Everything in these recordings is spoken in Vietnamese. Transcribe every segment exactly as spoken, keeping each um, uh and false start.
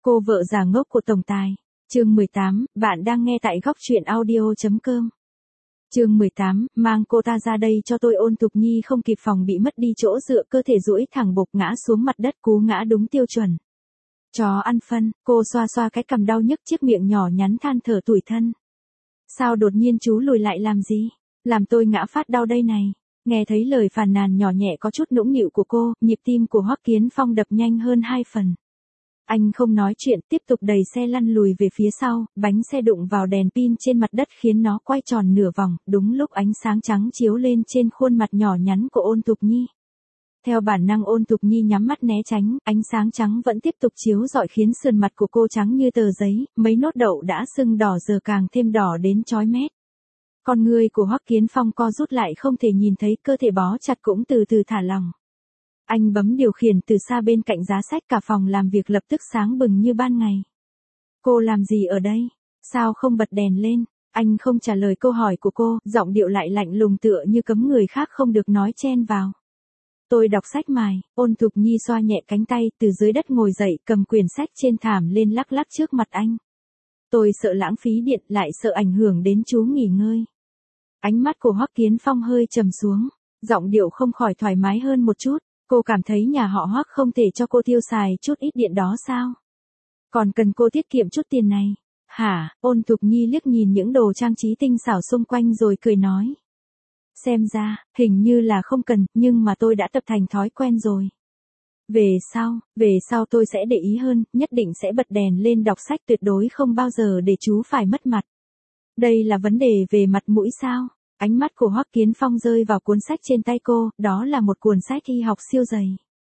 Cô vợ già ngốc của tổng tài. Chương mười tám, bạn đang nghe tại góc truyện audio.com. Chương mười tám, mang cô ta ra đây cho tôi. Ôn Tục Nhi không kịp phòng bị mất đi chỗ dựa, cơ thể duỗi thẳng bục ngã xuống mặt đất, cú ngã đúng tiêu chuẩn. Chó ăn phân, cô xoa xoa cái cằm đau nhức, chiếc miệng nhỏ nhắn than thở tủi thân. Sao đột nhiên chú lùi lại làm gì? Làm tôi ngã phát đau đây này. Nghe thấy lời phàn nàn nhỏ nhẹ có chút nũng nịu của cô, nhịp tim của Hoắc Kiến Phong đập nhanh hơn hai phần. Anh không nói chuyện, tiếp tục đẩy xe lăn lùi về phía sau, bánh xe đụng vào đèn pin trên mặt đất khiến nó quay tròn nửa vòng, đúng lúc ánh sáng trắng chiếu lên trên khuôn mặt nhỏ nhắn của Ôn Tục Nhi. Theo bản năng Ôn Tục Nhi nhắm mắt né tránh, ánh sáng trắng vẫn tiếp tục chiếu rọi khiến sườn mặt của cô trắng như tờ giấy, mấy nốt đậu đã sưng đỏ giờ càng thêm đỏ đến chói mét. Con người của Hoắc Kiến Phong co rút lại không thể nhìn thấy, cơ thể bó chặt cũng từ từ thả lỏng. Anh bấm điều khiển từ xa bên cạnh giá sách, cả phòng làm việc lập tức sáng bừng như ban ngày. Cô làm gì ở đây? Sao không bật đèn lên? Anh không trả lời câu hỏi của cô, giọng điệu lại lạnh lùng tựa như cấm người khác không được nói chen vào. Tôi đọc sách mài. Ôn Tục Nhi xoa nhẹ cánh tay, từ dưới đất ngồi dậy, cầm quyển sách trên thảm lên lắc lắc trước mặt anh. Tôi sợ lãng phí điện, lại sợ ảnh hưởng đến chú nghỉ ngơi. Ánh mắt của Hoắc Kiến Phong hơi trầm xuống, giọng điệu không khỏi thoải mái hơn một chút. Cô cảm thấy nhà họ Hoắc không thể cho cô tiêu xài chút ít điện đó sao? Còn cần cô tiết kiệm chút tiền này. Hả? Ôn Tục Nhi liếc nhìn những đồ trang trí tinh xảo xung quanh rồi cười nói. Xem ra, hình như là không cần, nhưng mà tôi đã tập thành thói quen rồi. Về sau, về sau tôi sẽ để ý hơn, nhất định sẽ bật đèn lên đọc sách, tuyệt đối không bao giờ để chú phải mất mặt. Đây là vấn đề về mặt mũi sao? Ánh mắt của Hoắc Kiến Phong rơi vào cuốn sách trên tay cô, đó là một cuốn sách y học siêu dày.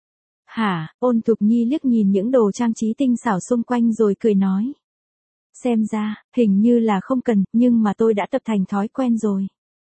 Hả? Ôn Tục Nhi liếc nhìn những đồ trang trí tinh xảo xung quanh rồi cười nói. Xem ra, hình như là không cần, nhưng mà tôi đã tập thành thói quen rồi.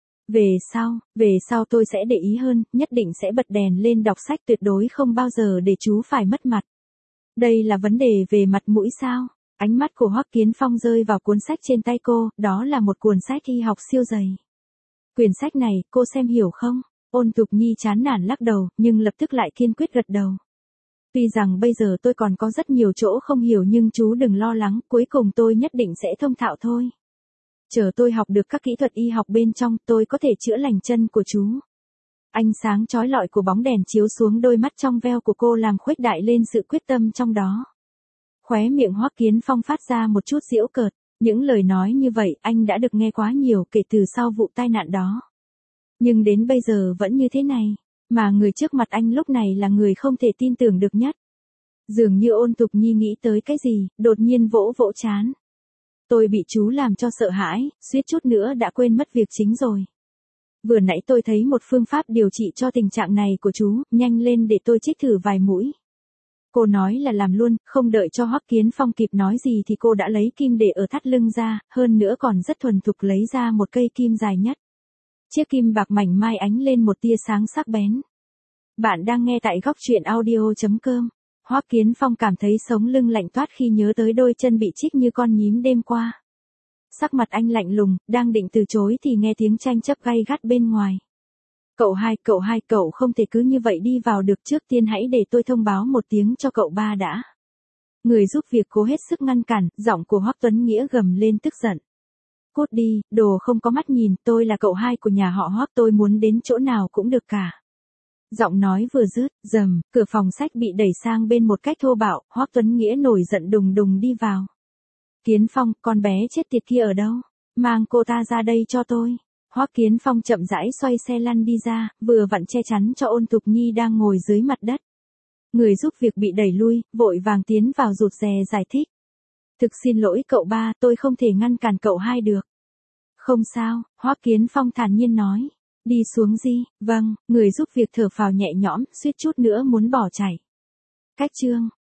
Về sau, về sau tôi sẽ để ý hơn, nhất định sẽ bật đèn lên đọc sách, tuyệt đối không bao giờ để chú phải mất mặt. Đây là vấn đề về mặt mũi sao? Ánh mắt của Hoắc Kiến Phong rơi vào cuốn sách trên tay cô, đó là một cuốn sách y học siêu dày. Quyển sách này, cô xem hiểu không? Ôn Tục Nhi chán nản lắc đầu, nhưng lập tức lại kiên quyết gật đầu. Tuy rằng bây giờ tôi còn có rất nhiều chỗ không hiểu, nhưng chú đừng lo lắng, cuối cùng tôi nhất định sẽ thông thạo thôi. Chờ tôi học được các kỹ thuật y học bên trong, tôi có thể chữa lành chân của chú. Ánh sáng chói lọi của bóng đèn chiếu xuống đôi mắt trong veo của cô, làm khuếch đại lên sự quyết tâm trong đó. Khóe miệng Hoắc Kiến Phong phát ra một chút giễu cợt. Những lời nói như vậy anh đã được nghe quá nhiều kể từ sau vụ tai nạn đó. Nhưng đến bây giờ vẫn như thế này, mà người trước mặt anh lúc này là người không thể tin tưởng được nhất. Dường như Ôn Tục Nhi nghĩ tới cái gì, đột nhiên vỗ vỗ trán. Tôi bị chú làm cho sợ hãi, suýt chút nữa đã quên mất việc chính rồi. Vừa nãy tôi thấy một phương pháp điều trị cho tình trạng này của chú, nhanh lên để tôi chích thử vài mũi. Cô nói là làm luôn, không đợi cho Hoắc Kiến Phong kịp nói gì thì cô đã lấy kim để ở thắt lưng ra, hơn nữa còn rất thuần thục lấy ra một cây kim dài nhất. Chiếc kim bạc mảnh mai ánh lên một tia sáng sắc bén. Bạn đang nghe tại góc truyện audio.com. Hoắc Kiến Phong cảm thấy sống lưng lạnh toát khi nhớ tới đôi chân bị chích như con nhím đêm qua. Sắc mặt anh lạnh lùng, đang định từ chối thì nghe tiếng tranh chấp gay gắt bên ngoài. Cậu hai, cậu hai, cậu không thể cứ như vậy đi vào được, trước tiên hãy để tôi thông báo một tiếng cho cậu ba đã. Người giúp việc cố hết sức ngăn cản, giọng của Hoắc Tuấn Nghĩa gầm lên tức giận. Cút đi, đồ không có mắt nhìn, tôi là cậu hai của nhà họ Hoắc, tôi muốn đến chỗ nào cũng được cả. Giọng nói vừa dứt, rầm, cửa phòng sách bị đẩy sang bên một cách thô bạo, Hoắc Tuấn Nghĩa nổi giận đùng đùng đi vào. Kiến Phong, con bé chết tiệt kia ở đâu? Mang cô ta ra đây cho tôi. Hoắc Kiến Phong chậm rãi xoay xe lăn đi ra, vừa vặn che chắn cho Ôn Tục Nhi đang ngồi dưới mặt đất. Người giúp việc bị đẩy lui, vội vàng tiến vào rụt rè giải thích. Thực xin lỗi cậu ba, tôi không thể ngăn cản cậu hai được. Không sao, Hoắc Kiến Phong thản nhiên nói. Đi xuống đi. Vâng, người giúp việc thở phào nhẹ nhõm, suýt chút nữa muốn bỏ chạy. Cách chương.